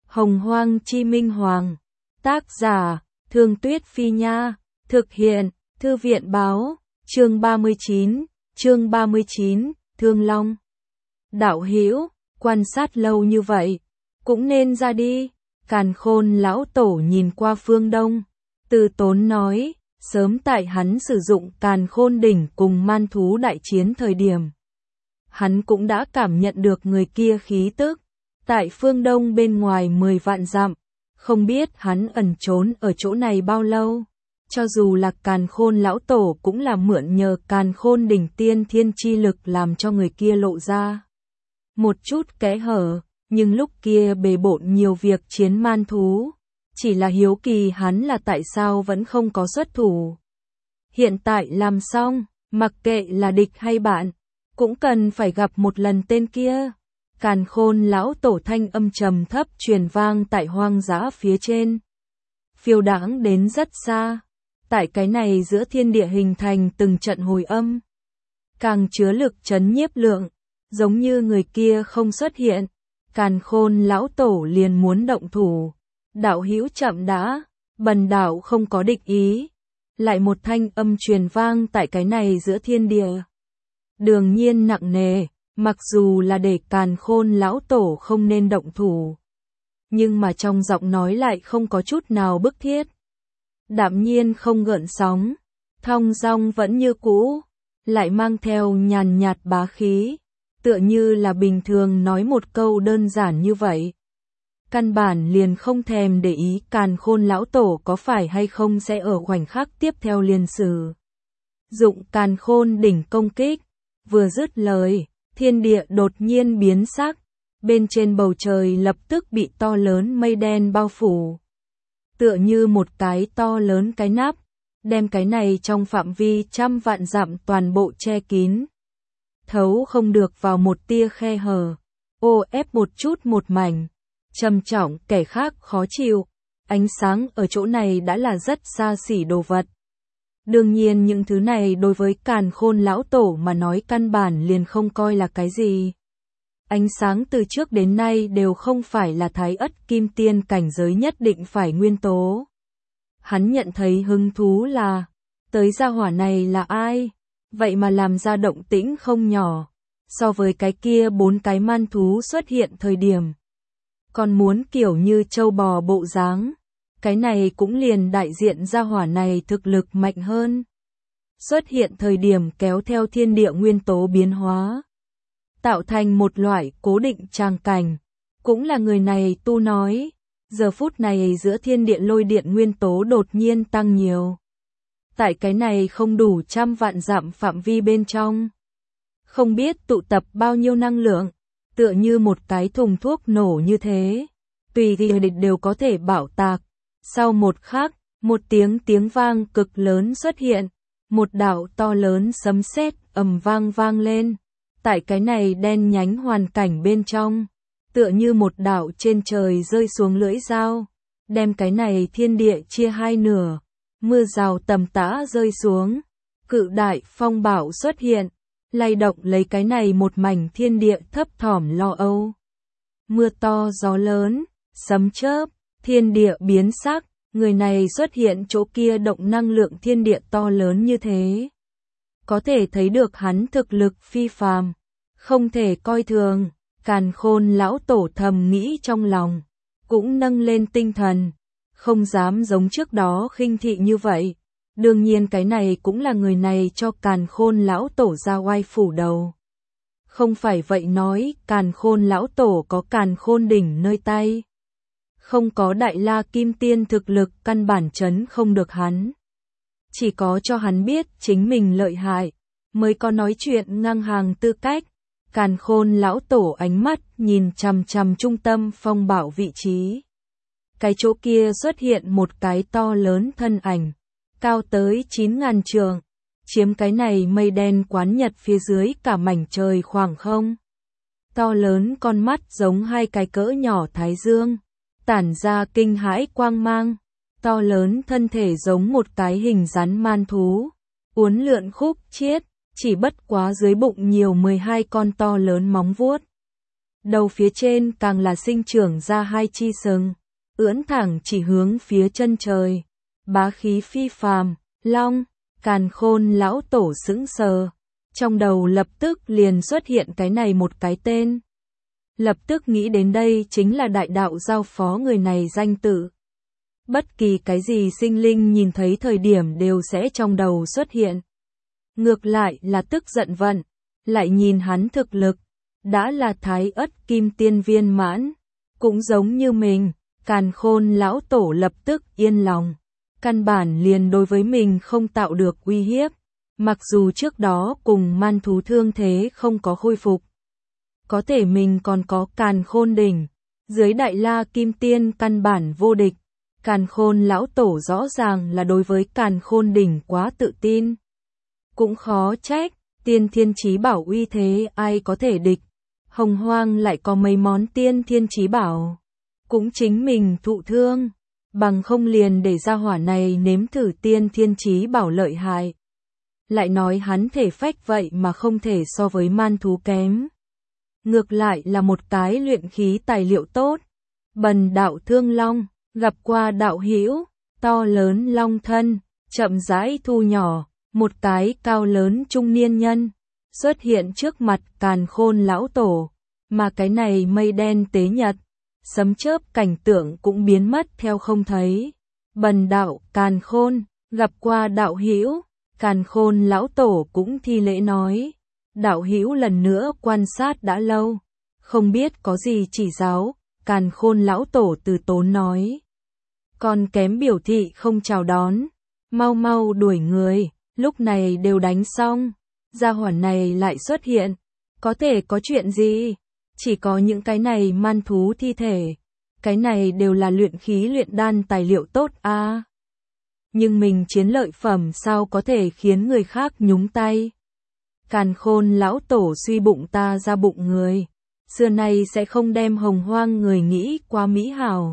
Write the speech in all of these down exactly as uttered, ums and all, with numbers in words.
Hồng Hoang Chi Minh Hoàng. Tác giả, Thương Tuyết Phi Nha. Thực hiện, Thư viện Báo. Chương ba mươi chín, chương ba mươi chín, Thương Long. Đạo hữu, quan sát lâu như vậy, cũng nên ra đi. Càn Khôn lão tổ nhìn qua phương đông, từ tốn nói, sớm tại hắn sử dụng Càn Khôn đỉnh cùng man thú đại chiến thời điểm. Hắn cũng đã cảm nhận được người kia khí tức, tại phương đông bên ngoài mười vạn dặm, không biết hắn ẩn trốn ở chỗ này bao lâu. Cho dù là Càn Khôn lão tổ cũng là mượn nhờ Càn Khôn đỉnh tiên thiên chi lực làm cho người kia lộ ra một chút kẽ hở, nhưng lúc kia bề bộn nhiều việc chiến man thú, chỉ là hiếu kỳ hắn là tại sao vẫn không có xuất thủ. Hiện tại làm xong, mặc kệ là địch hay bạn, cũng cần phải gặp một lần tên kia. Càn Khôn lão tổ thanh âm trầm thấp truyền vang tại hoang dã phía trên, phiêu đãng đến rất xa. Tại cái này giữa thiên địa hình thành từng trận hồi âm, càng chứa lực chấn nhiếp lượng, giống như người kia không xuất hiện, Càn Khôn lão tổ liền muốn động thủ. Đạo hữu chậm đã, bần đạo không có địch ý. Lại một thanh âm truyền vang tại cái này giữa thiên địa, đương nhiên nặng nề, mặc dù là để Càn Khôn lão tổ không nên động thủ, nhưng mà trong giọng nói lại không có chút nào bức thiết. Đạm nhiên không gợn sóng, thong dong vẫn như cũ, lại mang theo nhàn nhạt bá khí, tựa như là bình thường nói một câu đơn giản như vậy. Căn bản liền không thèm để ý Càn Khôn lão tổ có phải hay không sẽ ở khoảnh khắc tiếp theo liền sử dụng Càn Khôn đỉnh công kích. Vừa dứt lời, thiên địa đột nhiên biến sắc, bên trên bầu trời lập tức bị to lớn mây đen bao phủ, tựa như một cái to lớn cái nắp, đem cái này trong phạm vi trăm vạn dặm toàn bộ che kín, thấu không được vào một tia khe hở, ô ép một chút một mảnh, trầm trọng kẻ khác khó chịu. Ánh sáng ở chỗ này đã là rất xa xỉ đồ vật. Đương nhiên những thứ này đối với Càn Khôn lão tổ mà nói căn bản liền không coi là cái gì. Ánh sáng từ trước đến nay đều không phải là thái ất kim tiên cảnh giới nhất định phải nguyên tố. Hắn nhận thấy hứng thú là, tới gia hỏa này là ai, vậy mà làm ra động tĩnh không nhỏ, so với cái kia bốn cái man thú xuất hiện thời điểm. Còn muốn kiểu như trâu bò bộ dáng, cái này cũng liền đại diện gia hỏa này thực lực mạnh hơn. Xuất hiện thời điểm kéo theo thiên địa nguyên tố biến hóa, tạo thành một loại cố định tràng cảnh, cũng là người này tu nói. Giờ phút này giữa thiên địa lôi điện nguyên tố đột nhiên tăng nhiều. Tại cái này không đủ trăm vạn dặm phạm vi bên trong, không biết tụ tập bao nhiêu năng lượng, tựa như một cái thùng thuốc nổ như thế, tùy thì địch đều có thể bảo tạc. Sau một khắc, một tiếng tiếng vang cực lớn xuất hiện, một đạo to lớn sấm sét ầm vang vang lên. Tại cái này đen nhánh hoàn cảnh bên trong, tựa như một đạo trên trời rơi xuống lưỡi dao, đem cái này thiên địa chia hai nửa, mưa rào tầm tã rơi xuống, cự đại phong bão xuất hiện, lay động lấy cái này một mảnh thiên địa thấp thỏm lo âu. Mưa to gió lớn, sấm chớp, thiên địa biến sắc, người này xuất hiện chỗ kia động năng lượng thiên địa to lớn như thế. Có thể thấy được hắn thực lực phi phàm, không thể coi thường. Càn Khôn lão tổ thầm nghĩ trong lòng, cũng nâng lên tinh thần, không dám giống trước đó khinh thị như vậy. Đương nhiên cái này cũng là người này cho Càn Khôn lão tổ ra oai phủ đầu. Không phải vậy nói Càn Khôn lão tổ có Càn Khôn đỉnh nơi tay, không có đại la kim tiên thực lực căn bản chấn không được hắn. Chỉ có cho hắn biết chính mình lợi hại, mới có nói chuyện ngang hàng tư cách. Càn Khôn lão tổ ánh mắt nhìn chằm chằm trung tâm phong bạo vị trí. Cái chỗ kia xuất hiện một cái to lớn thân ảnh, cao tới chín ngàn trượng, chiếm cái này mây đen quán nhật phía dưới cả mảnh trời khoảng không. To lớn con mắt giống hai cái cỡ nhỏ thái dương, tản ra kinh hãi quang mang. To lớn thân thể giống một cái hình rắn man thú, uốn lượn khúc chiết. Chỉ bất quá dưới bụng nhiều mười hai con to lớn móng vuốt. đầu phía trên càng là sinh trưởng ra hai chi sừng, ưỡn thẳng chỉ hướng phía chân trời, bá khí phi phàm. Long, Càn Khôn lão tổ sững sờ, trong đầu lập tức liền xuất hiện cái này một cái tên. Lập tức nghĩ đến đây chính là đại đạo giao phó người này danh tự. Bất kỳ cái gì sinh linh nhìn thấy thời điểm đều sẽ trong đầu xuất hiện. Ngược lại là tức giận vận, lại nhìn hắn thực lực, đã là thái ất kim tiên viên mãn, cũng giống như mình, Càn Khôn lão tổ lập tức yên lòng. Căn bản liền đối với mình không tạo được uy hiếp, mặc dù trước đó cùng man thú thương thế không có khôi phục. Có thể mình còn có Càn Khôn đỉnh, dưới đại la kim tiên căn bản vô địch, Càn Khôn lão tổ rõ ràng là đối với Càn Khôn đỉnh quá tự tin. Cũng khó trách, tiên thiên chí bảo uy thế ai có thể địch, Hồng Hoang lại có mấy món tiên thiên chí bảo, cũng chính mình thụ thương. Bằng không liền để ra hỏa này nếm thử tiên thiên chí bảo lợi hại. Lại nói hắn thể phách vậy mà không thể so với man thú kém. Ngược lại là một cái luyện khí tài liệu tốt. Bần đạo Thương Long, gặp qua đạo hữu, to lớn long thân, chậm rãi thu nhỏ, một cái cao lớn trung niên nhân, xuất hiện trước mặt Càn Khôn lão tổ, mà cái này mây đen tế nhật. Sấm chớp cảnh tượng cũng biến mất theo không thấy. Bần đạo Càn Khôn, gặp qua đạo hữu. Càn Khôn lão tổ cũng thi lễ nói. Đạo hữu lần nữa quan sát đã lâu, không biết có gì chỉ giáo. Càn Khôn lão tổ từ tốn nói. Còn kém biểu thị không chào đón, mau mau đuổi người, lúc này đều đánh xong. Gia hỏa này lại xuất hiện, có thể có chuyện gì? Chỉ có những cái này man thú thi thể, cái này đều là luyện khí luyện đan tài liệu tốt a. À. Nhưng mình chiến lợi phẩm sao có thể khiến người khác nhúng tay? Càn Khôn lão tổ suy bụng ta ra bụng người, xưa nay sẽ không đem Hồng Hoang người nghĩ quá mỹ hảo.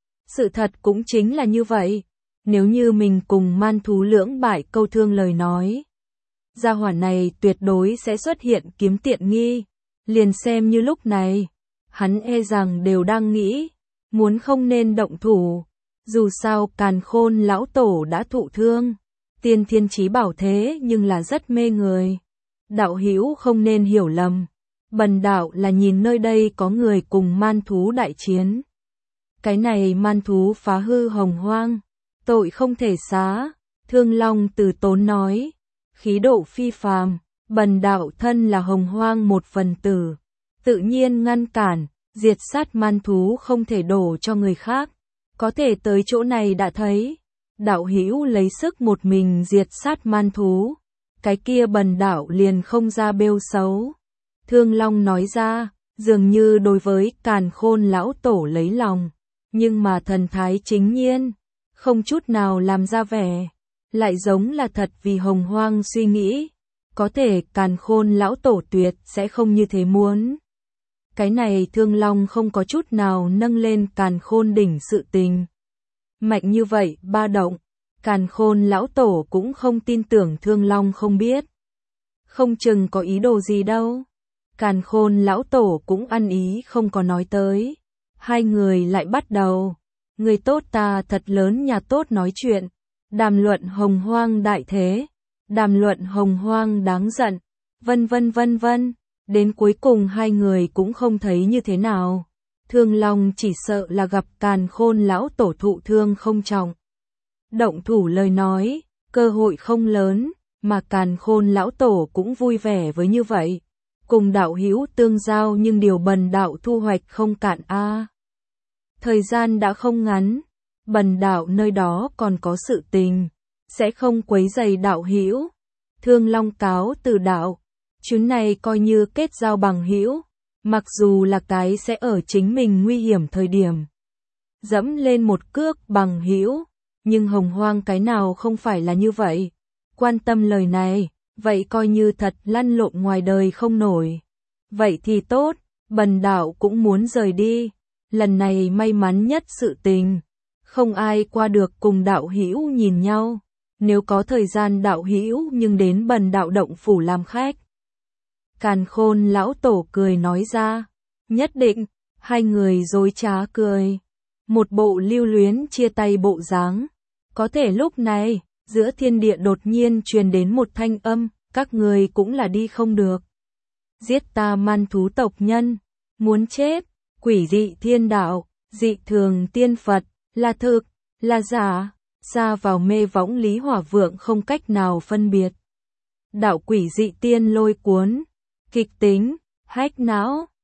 Sự thật cũng chính là như vậy, nếu như mình cùng man thú lưỡng bại câu thương lời nói, gia hỏa này tuyệt đối sẽ xuất hiện kiếm tiện nghi. Liền xem như lúc này, hắn e rằng đều đang nghĩ, muốn không nên động thủ, dù sao Càn Khôn lão tổ đã thụ thương, tiên thiên chí bảo thế nhưng là rất mê người. Đạo hữu không nên hiểu lầm, bần đạo là nhìn nơi đây có người cùng man thú đại chiến. Cái này man thú phá hư Hồng Hoang, tội không thể xá. Thương Long từ tốn nói, khí độ phi phàm. Bần đạo thân là Hồng Hoang một phần tử, tự nhiên ngăn cản, diệt sát man thú không thể đổ cho người khác. Có thể tới chỗ này đã thấy, đạo hữu lấy sức một mình diệt sát man thú, cái kia bần đạo liền không ra bêu xấu. Thương Long nói ra, dường như đối với Càn Khôn lão tổ lấy lòng, nhưng mà thần thái chính nhiên, không chút nào làm ra vẻ, lại giống là thật vì Hồng Hoang suy nghĩ. Có thể Càn Khôn lão tổ tuyệt sẽ không như thế muốn. Cái này Thương Long không có chút nào nâng lên Càn Khôn đỉnh sự tình. Mạnh như vậy ba động, Càn Khôn lão tổ cũng không tin tưởng Thương Long không biết. Không chừng có ý đồ gì đâu. Càn Khôn lão tổ cũng ăn ý không có nói tới. Hai người lại bắt đầu. Người tốt ta thật lớn nhà tốt nói chuyện. Đàm luận Hồng Hoang đại thế. Đàm luận Hồng Hoang đáng giận, vân vân vân vân, đến cuối cùng hai người cũng không thấy như thế nào. Thương Long chỉ sợ là gặp Càn Khôn lão tổ thụ thương không trọng. Động thủ lời nói, cơ hội không lớn, mà Càn Khôn lão tổ cũng vui vẻ với như vậy. Cùng đạo hữu tương giao nhưng điều bần đạo thu hoạch không cạn a. À. Thời gian đã không ngắn, bần đạo nơi đó còn có sự tình. Sẽ không quấy rầy đạo hữu. Thương Long cáo từ đạo, chuyến này coi như kết giao bằng hữu, mặc dù là cái sẽ ở chính mình nguy hiểm thời điểm dẫm lên một cước bằng hữu, nhưng Hồng Hoang cái nào không phải là như vậy. Quan tâm lời này, vậy coi như thật lăn lộn ngoài đời không nổi. Vậy thì tốt, bần đạo cũng muốn rời đi. Lần này may mắn nhất sự tình, không ai qua được cùng đạo hữu nhìn nhau. Nếu có thời gian đạo hữu nhưng đến bần đạo động phủ làm khách. Càn Khôn lão tổ cười nói ra, Nhất định, hai người dối trá cười. Một bộ lưu luyến chia tay bộ dáng. Có thể lúc này, giữa thiên địa đột nhiên truyền đến một thanh âm, các người cũng là đi không được. Giết ta man thú tộc nhân, muốn chết, quỷ dị thiên đạo, dị thường tiên Phật, là thực, là giả, xa vào mê võng Lý Hỏa Vượng không cách nào phân biệt. Đạo quỷ dị tiên lôi cuốn, kịch tính, hách não.